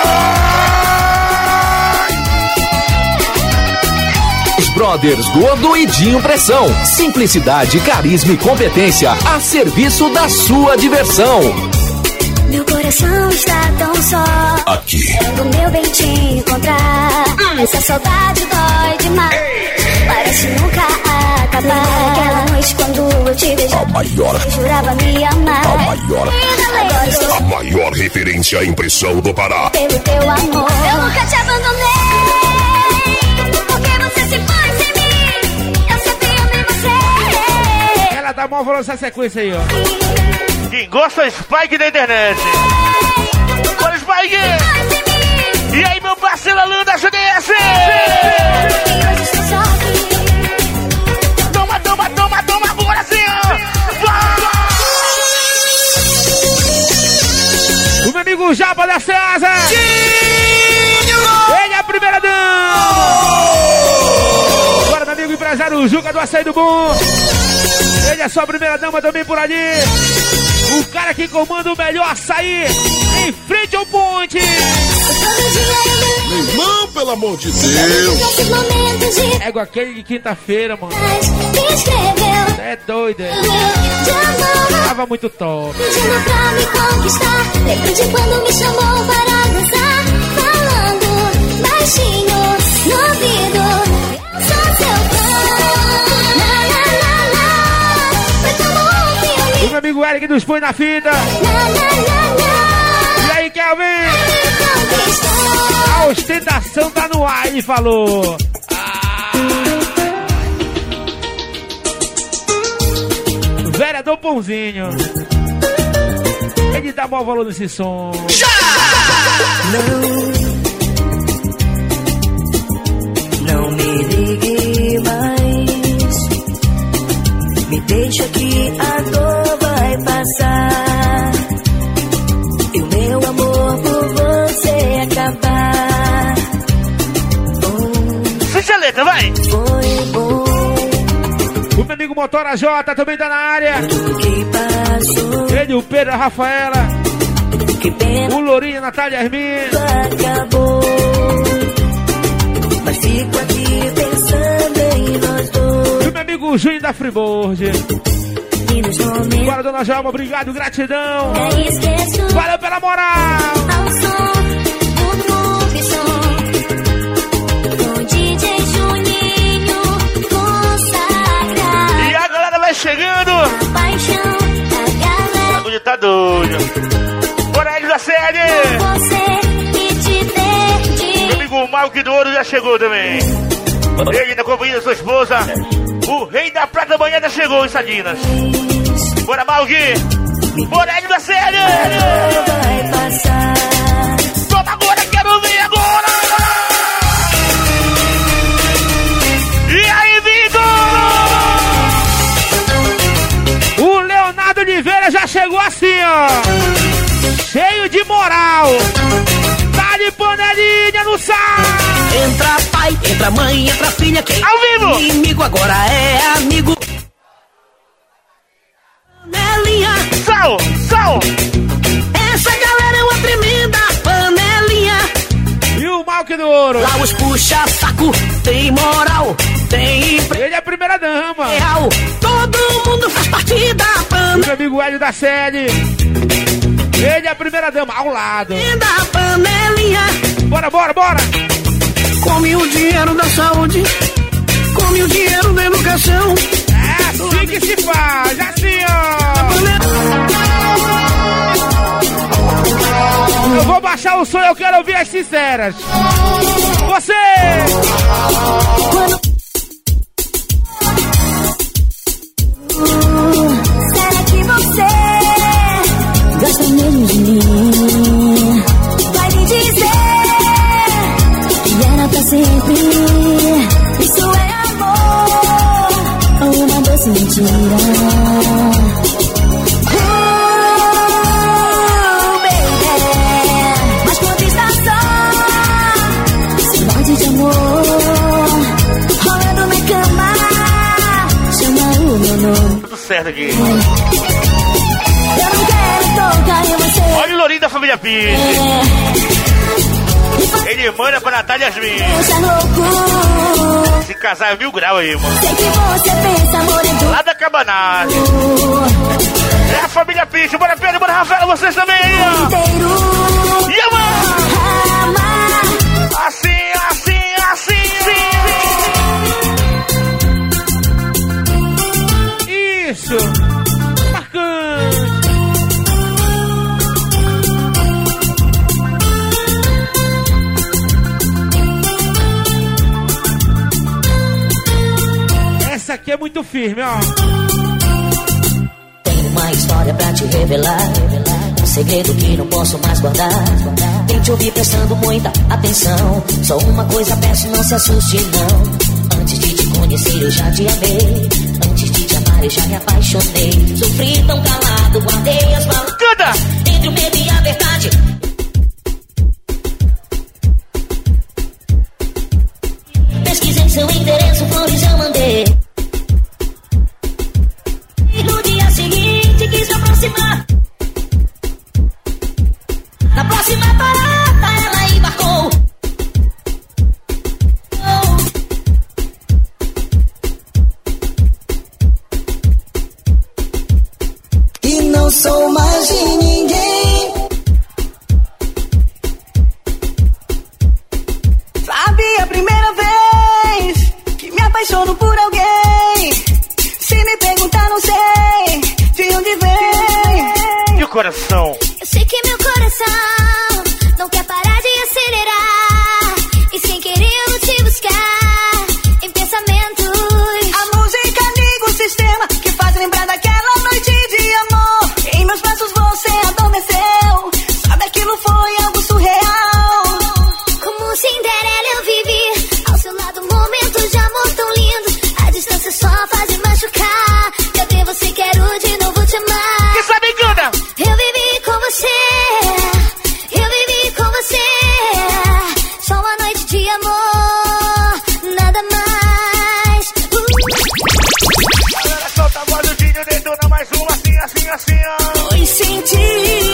[SPEAKER 11] Os Brothers Gordo e Dinho Pressão. Simplicidade, carisma e competência a serviço da sua diversão.
[SPEAKER 4] Meu coração está tão só.
[SPEAKER 3] Aqui.
[SPEAKER 4] Quero meu bem te encontrar. Essa saudade dói demais. Parece nunca acabar. Aquela noite quando eu te beijei,
[SPEAKER 3] A maior.
[SPEAKER 4] jurava me amar.
[SPEAKER 3] A maior.
[SPEAKER 4] Agora estou
[SPEAKER 3] A maior referência à impressão do Pará.
[SPEAKER 4] pelo teu amor. Eu nunca te abandonei, porque você se foi sem mim. Eu sempre amei você.
[SPEAKER 2] Ela dá mó valor essa sequência aí, ó. Quem gosta é Spike da internet. Bora, Spike! E aí, meu parceiro Alan da CDS? Toma, toma, toma, toma, bora sim! rapaziada, o Juca do Açaí do Bom. Ele é só a primeira dama também por ali. O cara que comanda o melhor açaí em frente ao ponte.
[SPEAKER 3] Meu irmão, pelo amor de Deus.
[SPEAKER 2] Égua aquele de quinta-feira, mano. É doido, é. Tava muito top.
[SPEAKER 4] Pedindo pra me conquistar. Lembro de quando me chamou para dançar. Falando baixinho no ouvido. Eu sou seu fã. Na, na, na, na. Foi como um filme.
[SPEAKER 2] O meu amigo Eric nos põe na fita.
[SPEAKER 4] Na, na, na, na.
[SPEAKER 2] E aí, Kelvin? A ostentação tá no ar, ele falou. Vereador Pãozinho. Ele dá maior valor nesse som.
[SPEAKER 12] Não me ligue mais. Me deixa que a dor vai passar. E o meu amor por você acabar.
[SPEAKER 9] Sente a letra, vai!
[SPEAKER 12] Foi bom.
[SPEAKER 2] O meu amigo Motora J também tá na área. Ele, o Pedro, a Rafaela. O Lourinho, a Natália Hermine.
[SPEAKER 12] Acabou. Mas fico aqui pensando em nós dois.
[SPEAKER 2] E o meu amigo Júnior da Freeboard. Bora, dona Jalma, obrigado, gratidão. Valeu pela moral.
[SPEAKER 4] Ao som do novo som. Com DJ Juninho consagrado.
[SPEAKER 9] E a galera vai chegando.
[SPEAKER 4] A paixão da galera.
[SPEAKER 9] O bagulho tá doido. Bora aí da série.
[SPEAKER 4] Você que te perdi.
[SPEAKER 9] Meu amigo Malque do Ouro já chegou também. Ele na companhia da sua esposa. O rei da prata banhada chegou em Salinas. Bora, Malque. Bora aí da série.
[SPEAKER 12] Vai passar.
[SPEAKER 9] Toma agora, quero ver agora. E aí, Vitor?
[SPEAKER 2] O Leonardo Oliveira já chegou assim, ó. Cheio de moral. Tá de panelinha no sal.
[SPEAKER 12] Entra pai, entra mãe, entra filha. Quem
[SPEAKER 9] ao vivo.
[SPEAKER 12] Inimigo agora é amigo. Panelinha.
[SPEAKER 9] Sal, sal.
[SPEAKER 12] Essa galera é uma tremenda panelinha.
[SPEAKER 2] E o Malque do Ouro?
[SPEAKER 12] Lá os puxa saco, tem moral, tem emprego.
[SPEAKER 2] Ele é a primeira dama.
[SPEAKER 12] Real. Todo mundo faz parte da
[SPEAKER 2] O meu amigo Hélio da série. Ele é a primeira dama, ao lado.
[SPEAKER 12] Da panelinha.
[SPEAKER 2] Bora, bora, bora.
[SPEAKER 12] Come o dinheiro da saúde. Come o dinheiro da educação.
[SPEAKER 2] É assim que se faz, assim, ó. Eu vou baixar o som, eu quero ouvir as sinceras. Você!
[SPEAKER 4] Será que você gosta mesmo de mim? Vai me dizer que era pra sempre. Isso é amor ou uma doce mentira? Baby, mas conquistação, cidade de amor, rolando na cama, chama o meu nome.
[SPEAKER 9] Tudo certo aqui.
[SPEAKER 4] Eu não quero tocar em você.
[SPEAKER 9] Olha o Lourinho da família Pires. Ele manda pra Natália Yasmin. Se casar é 1000 graus aí, mano.
[SPEAKER 4] Sei que você pensa, amor, é
[SPEAKER 9] lá da cabanagem. É a família Pires. Bora Pedro, bora Rafaela, vocês também aí, ó. E amar. Assim, assim, assim, assim.
[SPEAKER 2] Isso. Marcante. Essa aqui é muito firme, ó.
[SPEAKER 12] Tenho uma história pra te revelar. Um segredo que não posso mais guardar. Tenho te ouvir prestando muita atenção. Só uma coisa peço, não se assuste não. Antes de te conhecer eu já te amei. Antes de te amar eu já me apaixonei. Sofri tão calado, guardei as palavras.
[SPEAKER 9] Canta!
[SPEAKER 12] Entre o medo e a verdade. Pesquisei seu endereço, flores eu mandei.
[SPEAKER 13] não sou mais de ninguém. Sabe a primeira vez que me apaixono por alguém? Se me perguntar, não sei de onde vem.
[SPEAKER 9] E o coração?
[SPEAKER 4] Eu sei que meu coração não quer parar de acelerar. E sem querer eu vou te buscar em pensamentos.
[SPEAKER 13] A música liga o sistema que faz lembrar daquela noite de amor. Em meus braços você adormeceu. Sabe, aquilo foi algo surreal.
[SPEAKER 4] Como Cinderela eu vivi ao seu lado, momentos de amor tão lindos. A distância só faz machucar. Cadê você? Quero de novo te amar.
[SPEAKER 9] Quem sabe canta?
[SPEAKER 4] Eu vivi com você, eu vivi com você. Só uma noite de amor, nada mais.
[SPEAKER 9] Galera, solta a voz do Dinho, detona mais um, assim, assim, assim, ó.
[SPEAKER 13] Pois senti.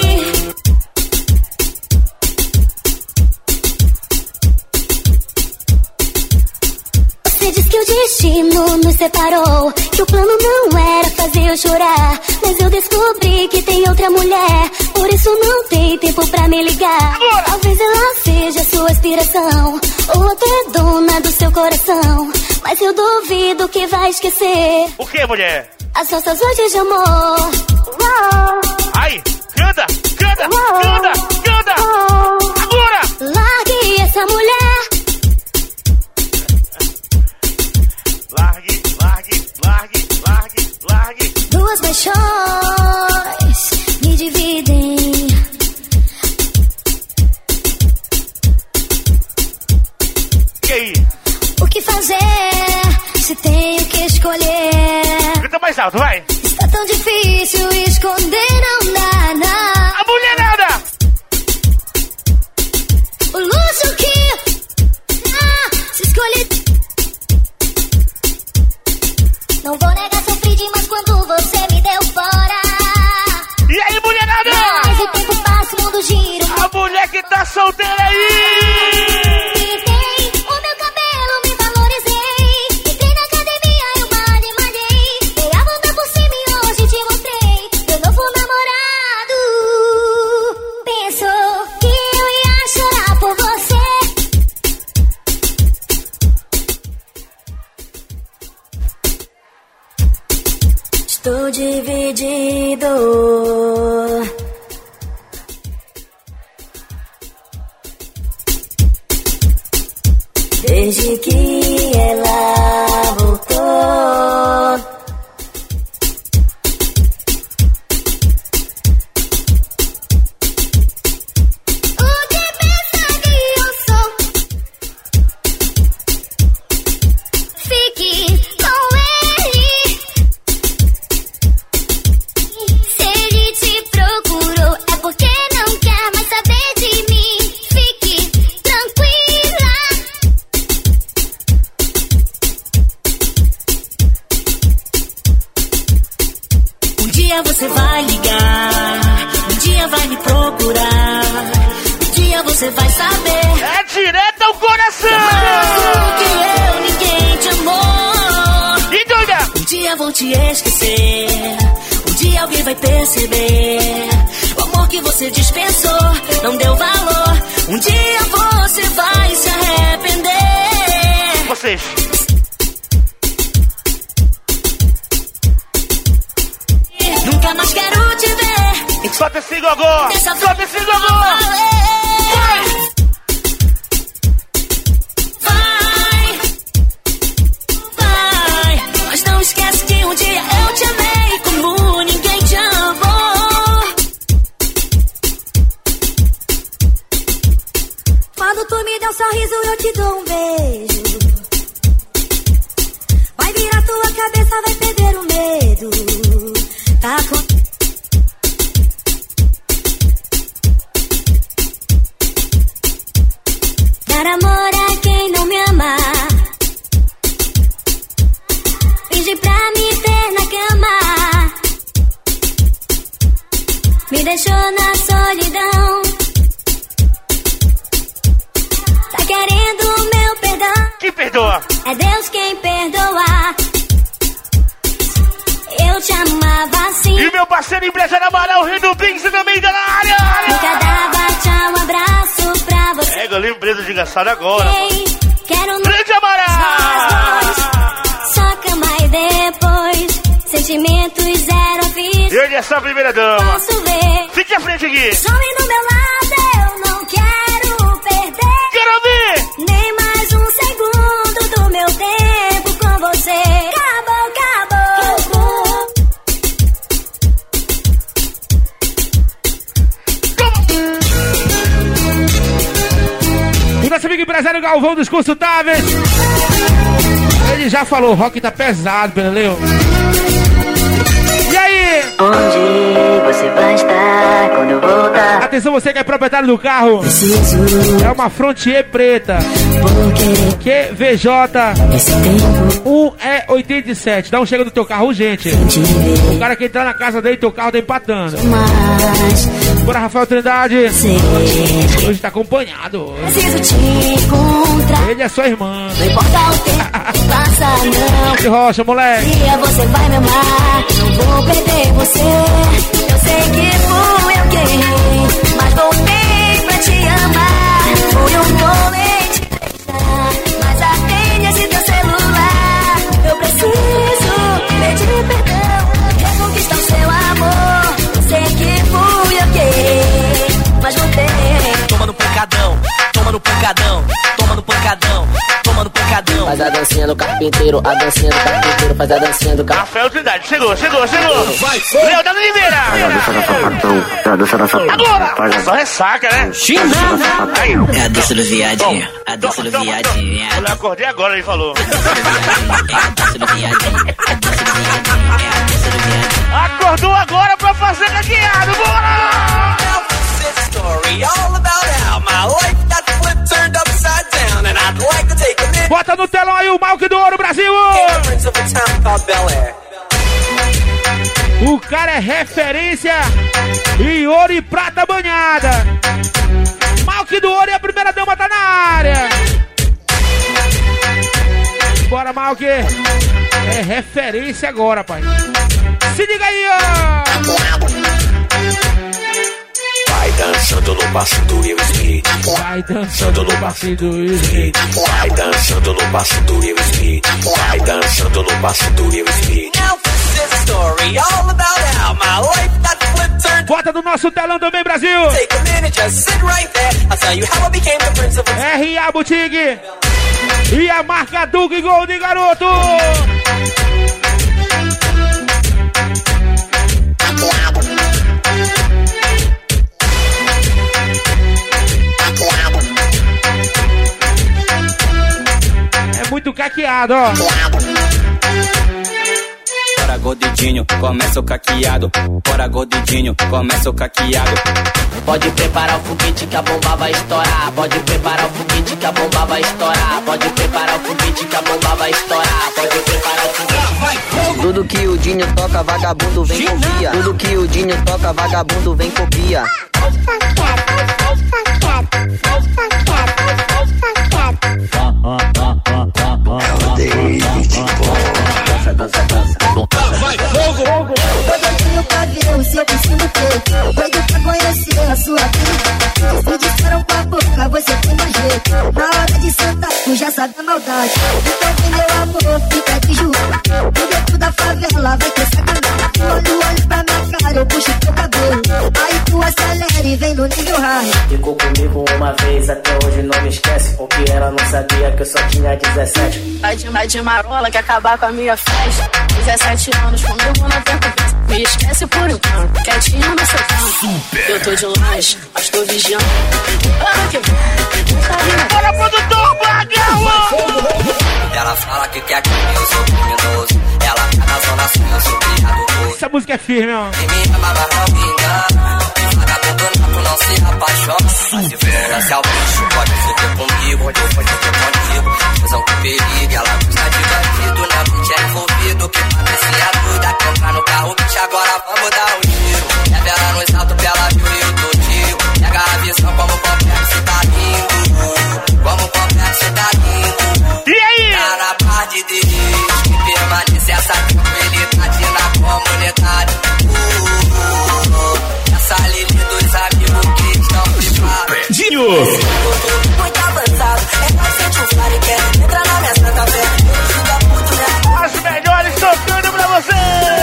[SPEAKER 4] Você diz que o destino nos separou, que o plano não era fazer eu chorar. Mas eu descobri que tem outra mulher, por isso não tem tempo pra me ligar. Talvez ela seja sua inspiração, ou até dona do seu coração. Mas eu duvido que vai esquecer
[SPEAKER 9] O que, mulher?
[SPEAKER 4] as nossas noites de amor.
[SPEAKER 9] Ai, canta, canta, canta, canta. Agora!
[SPEAKER 4] Largue essa mulher.
[SPEAKER 9] Largue, largue, largue, largue, largue.
[SPEAKER 4] Duas paixões me dividem.
[SPEAKER 9] E aí?
[SPEAKER 4] O que fazer se tenho que escolher?
[SPEAKER 9] Canta mais alto, vai.
[SPEAKER 4] Está tão difícil esconder, não dá, não.
[SPEAKER 9] A mulherada!
[SPEAKER 4] O luxo que se escolher. Não vou negar, sofri demais quando você me deu fora.
[SPEAKER 9] E aí, mulherada?
[SPEAKER 4] Mas o tempo passa, o mundo gira.
[SPEAKER 9] A mulher que tá solteira aí!
[SPEAKER 4] Pintei o meu cabelo, me valorizei. Entrei na academia, eu malhei. Dei a volta por cima e hoje te mostrei meu novo namorado. Pensou que eu ia chorar por você. Estou dividido. Desde que ela voltou. O que pensa que eu sou? Fique com ele. Se ele te procurou, é porque não quer mais saber de mim. Fique tranquila.
[SPEAKER 13] Um dia você vai ligar, um dia vai me procurar, um dia você vai saber.
[SPEAKER 9] É direto ao coração!
[SPEAKER 13] Que ninguém te amou.
[SPEAKER 9] E doida!
[SPEAKER 13] Um dia vou te esquecer, um dia alguém vai perceber. O amor que você dispensou não deu valor. Um dia você vai se arrepender.
[SPEAKER 9] Vocês!
[SPEAKER 13] Nunca mais quero te ver.
[SPEAKER 9] Solta esse gogó! Solta esse gogó!
[SPEAKER 13] Vai! Vai! Vai! Mas não esquece que um dia eu te amei como ninguém te amou.
[SPEAKER 4] Quando tu me der um sorriso, eu te dou um beijo. Vai virar tua cabeça, vai perder o medo. Tá com... Dar amor a quem não me ama. Finge pra me ter na cama. Me deixou na solidão. Tá querendo meu perdão.
[SPEAKER 9] Quem perdoa?
[SPEAKER 4] É Deus quem perdoa. Eu te amava assim.
[SPEAKER 9] E meu parceiro empresário Amaral, o rei do Pix também tá na área.
[SPEAKER 4] Nunca dava tchau, um abraço pra você.
[SPEAKER 9] É, eu lembro preso de engraçado agora.
[SPEAKER 4] Ei, quero no
[SPEAKER 9] Grande Amaral!
[SPEAKER 4] só cama e depois sentimentos zero à vista.
[SPEAKER 9] Ele é só a primeira dama.
[SPEAKER 4] Posso ver.
[SPEAKER 9] Fique à frente aqui.
[SPEAKER 4] Some do meu lado, eu não quero perder.
[SPEAKER 9] Quero ouvir.
[SPEAKER 4] Nem mais um segundo do meu tempo com você. Acabou, acabou.
[SPEAKER 2] E nosso amigo empresário Galvão dos Consultáveis, ele já falou, o rock tá pesado, Peleu. E aí?
[SPEAKER 4] Onde você vai estar quando eu voltar?
[SPEAKER 2] Atenção, você que é proprietário do carro. É uma Frontier preta. QVJ 1E87. Dá um chega do teu carro urgente. O cara que entrar na casa dele, teu carro tá empatando. Bora, Rafael Trindade. Hoje tá acompanhado.
[SPEAKER 4] Preciso te encontrar.
[SPEAKER 2] Ele é sua irmã.
[SPEAKER 4] Não importa o tempo, passa não.
[SPEAKER 2] Que rocha, moleque.
[SPEAKER 4] Um dia você vai me amar. Não vou perder você. Eu sei que fui eu quem errei, mas voltei pra te amar. Fui um vôlei te deixar, mas atende esse teu celular. Eu preciso pedir perdão, reconquistar o seu amor. Eu sei que fui eu quem errei, mas voltei.
[SPEAKER 14] Toma no pancadão, toma no pancadão, toma no pancadão, toma no pancadão.
[SPEAKER 15] Faz a dancinha do carpinteiro, a dancinha do carpinteiro, faz a dancinha do carpinteiro.
[SPEAKER 9] Rafael Trindade, chegou. Leandro Oliveira. Agora. Só ressaca, né?
[SPEAKER 14] China.
[SPEAKER 5] É a dança do viadinho, a dança do viadinho.
[SPEAKER 9] Eu acordei agora, ele falou.
[SPEAKER 5] É a dança do viadinho, é a dança do viadinho, é a dança do viadinho.
[SPEAKER 9] Acordou agora pra fazer caqueado, bora!
[SPEAKER 2] Bota no telão aí o Malk do Ouro, Brasil! O cara é referência em ouro e prata banhada. Malk do Ouro e a primeira dama tá na área. Bora, Malk. É referência agora, pai. Se liga aí, ó.
[SPEAKER 3] Vai dançando no passo do Will Smith.
[SPEAKER 2] Vai dançando no passo do Will Smith.
[SPEAKER 3] Vai dançando no passo do Will Smith. Vai dançando no passo do Will Smith.
[SPEAKER 2] Bota no nosso telão também, Brasil. R.A. Boutique e a marca Duke Gold, garoto. É muito caqueado, ó.
[SPEAKER 5] Bora gordidinho, começa o caqueado. Bora gordidinho, começa o caqueado.
[SPEAKER 14] Pode preparar o foguete que a bomba vai estourar. Pode preparar o foguete que a bomba vai estourar. Pode preparar o foguete que a bomba vai estourar. Pode preparar o foguete.
[SPEAKER 15] Tudo que o Dinho toca, vagabundo vem copia. Tudo que o Dinho toca, vagabundo vem copia.
[SPEAKER 3] Vai, fogo!
[SPEAKER 4] Eu pra ver o seu piscino teu. Doido pra conhecer a sua vida. Se disseram com a boca, você tem mais jeito. Na hora de sentar, tu já sabe a maldade. Então vem meu amor, fica de joelho. O dentro da favela vai ter sacanagem. Quando olho pra minha cara, eu puxo teu cabelo. Aí tu acelera e vem no nível high.
[SPEAKER 14] Ficou comigo uma vez, até hoje não me esquece. Porque ela não sabia que eu só tinha 17.
[SPEAKER 16] Vai de marola, quer acabar com a minha festa. 17 anos, comigo não tem conversa. Me esquece por enquanto, quietinho no seu canto. Eu tô de longe, mas tô vigiando.
[SPEAKER 9] Bora, produtor, bagão!
[SPEAKER 5] Ela fala que quer que eu sou criminoso. Ela tá na zona sul, eu sou criado.
[SPEAKER 2] Essa música é firme, ó.
[SPEAKER 5] E me ama, mas não me engana. Vagabundo nato não se apaixona. Se for ao bicho, pode foder comigo. Pode foder contigo. Fusão com perigo, ela gosta de bandido. Na mente é envolvido, que parecia doida. Comprar no carro, bicho, agora vamos dar um tiro. Leva ela no salto pra ela ver o eu tô tio. Pega a visão como qualquer cê tá lindo. Como qualquer cê tá lindo.
[SPEAKER 9] E aí?
[SPEAKER 5] Tá na parte de risco, que permanece essa tranquilidade na comunidade.
[SPEAKER 11] Guinho.
[SPEAKER 13] Muito avançado, então sente o flare e quer entrar na minha santa fé.
[SPEAKER 9] As melhores tocando pra você.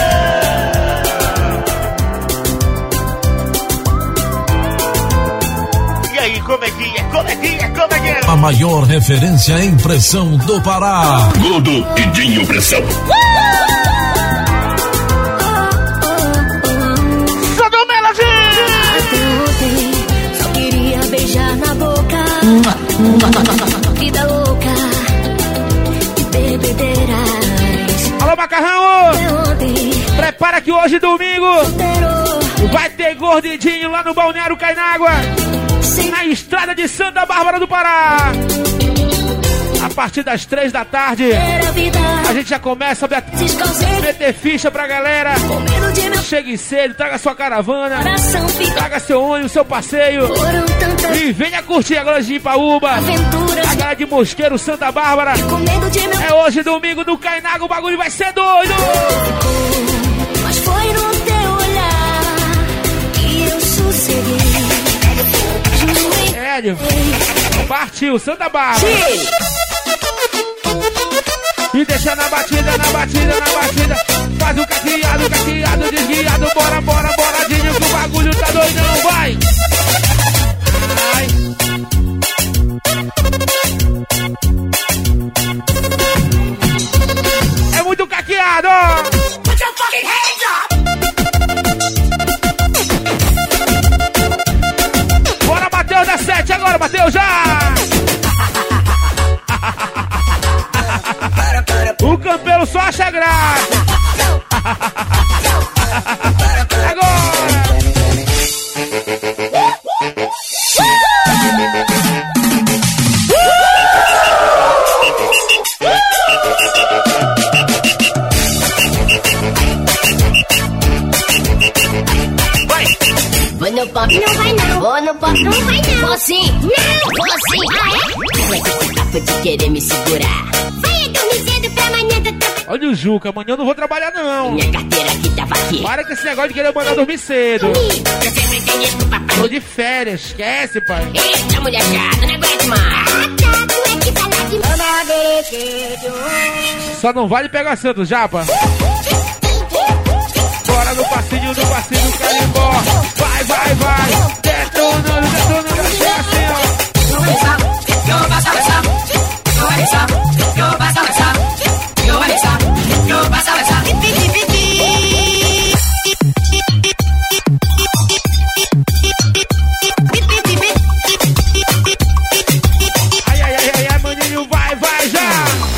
[SPEAKER 9] E aí, como é que é? Como é que é? Como é que é?
[SPEAKER 11] A maior referência em pressão do Pará.
[SPEAKER 3] Gordo e Dinho Pressão.
[SPEAKER 4] Só queria beijar na boca. Vida louca de bebedeiras.
[SPEAKER 2] Alô, Macarrão! Prepara que hoje, domingo, vai ter gordidinho lá no Balneário Cainágua, na estrada de Santa Bárbara do Pará. A partir das 3 da tarde, a gente já começa a meter ficha pra galera. Chegue cedo, traga sua caravana, traga seu ônibus, seu passeio e venha curtir a galera de Ipaúba, a galera de Mosqueiro, Santa Bárbara. É hoje, domingo, no Cainágua, o bagulho vai ser doido.
[SPEAKER 4] Mas foi no teu olhar que eu sosseguei.
[SPEAKER 2] Sério? Partiu, Santa Bárbara. E deixa na batida, na batida, na batida. Faz o caqueado, caqueado, desguiado. Bora, bora, boradinho que o bagulho tá doidão, vai! Vai! É muito caqueado!
[SPEAKER 13] Put your fucking hands up!
[SPEAKER 2] Bora, Matheus da 7 agora, Matheus já! O Campelo só acha graça. Agora.
[SPEAKER 13] Vai. Vou no pop, não vai não. Vou no pop, não vai não. Vou sim, não. Vou sim, ah é? Ela que você tá foi de querer me segurar. Vai dormir cedo pra amanhã do teu...
[SPEAKER 2] Olha o Juca, amanhã eu não vou trabalhar não.
[SPEAKER 13] Minha carteira aqui tava aqui.
[SPEAKER 2] Para com esse negócio de querer mandar dormir cedo.
[SPEAKER 13] Eu sempre tenho isso pro papai.
[SPEAKER 2] Tô de férias, esquece, pai.
[SPEAKER 13] Eita, mulher chata, não aguento mais.
[SPEAKER 2] Só não vale pegar Santos, Japa. Bora no passinho do carimbó. Vai, vai, vai. Detonando, detonando. Chega assim, ó. Ai, ai, ai, ai, maninho, vai, vai já.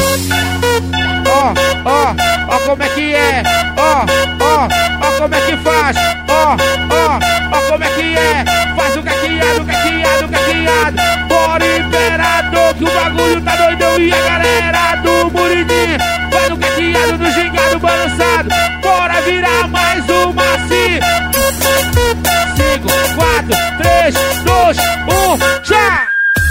[SPEAKER 2] Ó, ó, ó como é que é. Ó, ó, ó como é que faz. Ó, ó, ó como é que é. Faz o caqueado, caqueado, caqueado. Bora, imperador, que o bagulho tá doidão. E a galera do Murinim vai no caqueado, no gingado balançado. Bora virar mais uma assim. 5, 4, 3, 2, 1, já!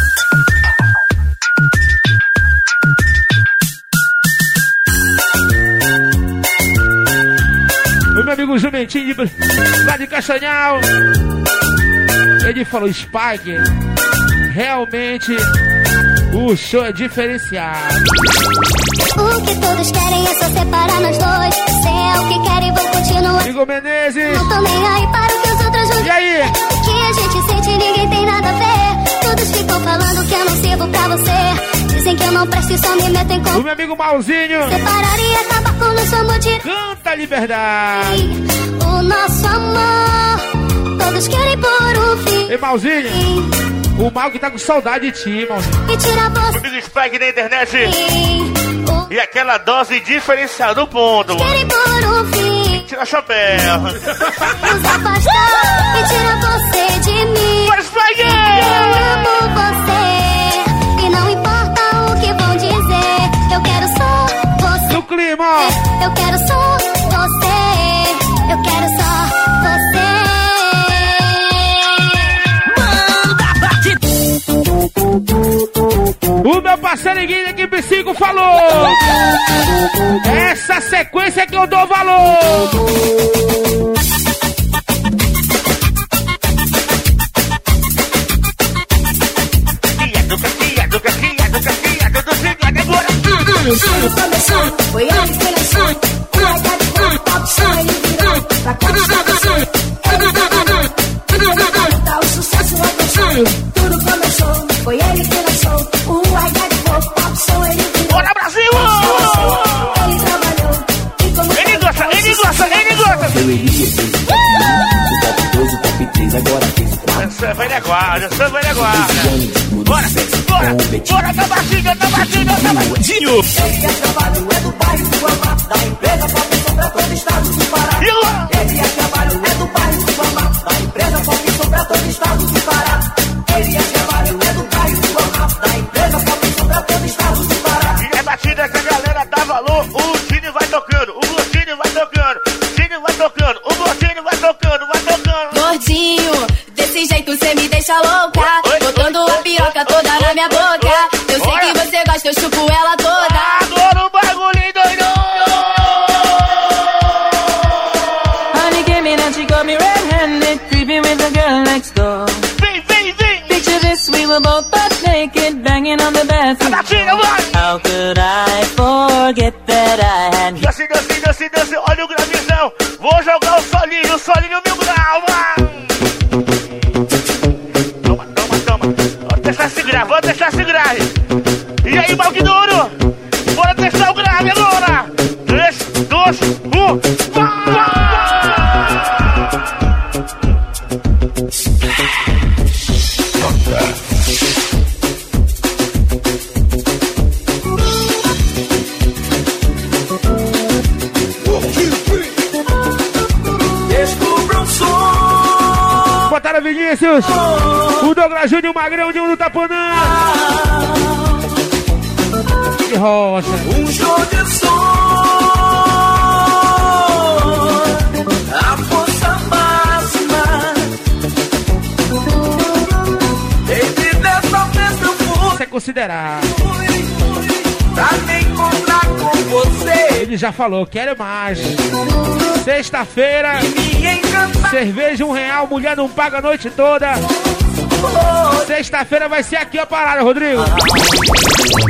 [SPEAKER 2] O meu amigo Jumentinho lá de Castanhal, ele falou: Spike, realmente o show é diferenciado.
[SPEAKER 4] O que todos querem é só separar nós dois. Se é o que querem, vão continuar.
[SPEAKER 2] Igor Menezes,
[SPEAKER 4] não tô nem aí para o que os outros vão.
[SPEAKER 2] E aí?
[SPEAKER 4] O que a gente sente, ninguém tem nada a ver. Todos ficam falando que eu não sirvo pra você. Dizem que eu não presto e só me metem com.
[SPEAKER 2] O meu amigo Malzinho,
[SPEAKER 4] separar e acabar com o nosso amor de...
[SPEAKER 2] Canta a liberdade.
[SPEAKER 4] O nosso amor, todos querem por um fim.
[SPEAKER 2] Ei, Malzinho, o Mal que tá com saudade de ti, Malzinho.
[SPEAKER 4] E tira você.
[SPEAKER 9] Amigo Spike na internet. E aquela dose diferenciada do ponto.
[SPEAKER 4] Querem por um fim.
[SPEAKER 9] Tira chapéu.
[SPEAKER 4] Nos afastar e tira você de mim.
[SPEAKER 9] Bora, Spike!
[SPEAKER 4] Eu amo você. E não importa o que vão dizer. Eu quero só você.
[SPEAKER 2] No clima, ó.
[SPEAKER 4] Eu quero só você. Eu quero só você.
[SPEAKER 2] O meu parceiro Guilherme da Equipe 5 falou: essa sequência que eu dou valor.
[SPEAKER 5] fez, agora fez o quarto.
[SPEAKER 9] Dançando velha guarda, dançando velha guarda. Bora, bora, na batida, na batida, na batida.
[SPEAKER 17] Ele é trabalho, é do bairro do Guamá, da empresa Foco e Sombra, todo estado do Pará. Ele é trabalho, é do bairro do Guamá, da empresa Foco e Sombra, todo estado do Pará. Ele é trabalho, é do bairro do Guamá, da empresa Foco e Sombra, todo estado do Pará.
[SPEAKER 9] E é batida que a galera dá valor, o Tini vai tocando, o Gordinho vai tocando, o Tini vai tocando, o Gordinho vai tocando, vai tocando.
[SPEAKER 4] Gordinho, desse jeito cê me deixa louca, botando a piroca toda na minha boca. Eu sei que você gosta, eu chupo ela toda.
[SPEAKER 9] Agora o bagulho doidou.
[SPEAKER 18] Honey came in and she got me red-handed, creeping with the girl next door. Picture this, we were both butt naked, banging on the bathroom. How could I forget that I had...
[SPEAKER 9] Desce, olha o gravizão. Vou jogar o solinho 1000 graus, Toma. Vou deixar esse grave. E aí, Balque Duro? Bora testar o grave agora. 3, 2, 1, vai!
[SPEAKER 2] Botaram Vinícius, o Douglas Júnior, o Magrão de um do Tapunã. Que rocha.
[SPEAKER 17] Um show de som, a força máxima. Baby, dessa vez eu fui.
[SPEAKER 2] Você considerar.
[SPEAKER 17] Pra me encontrar com você.
[SPEAKER 2] Ele já falou, quero mais. Sexta-feira, cerveja R$1, mulher não paga a noite toda. Sexta-feira vai ser aqui a parada, Rodrigo.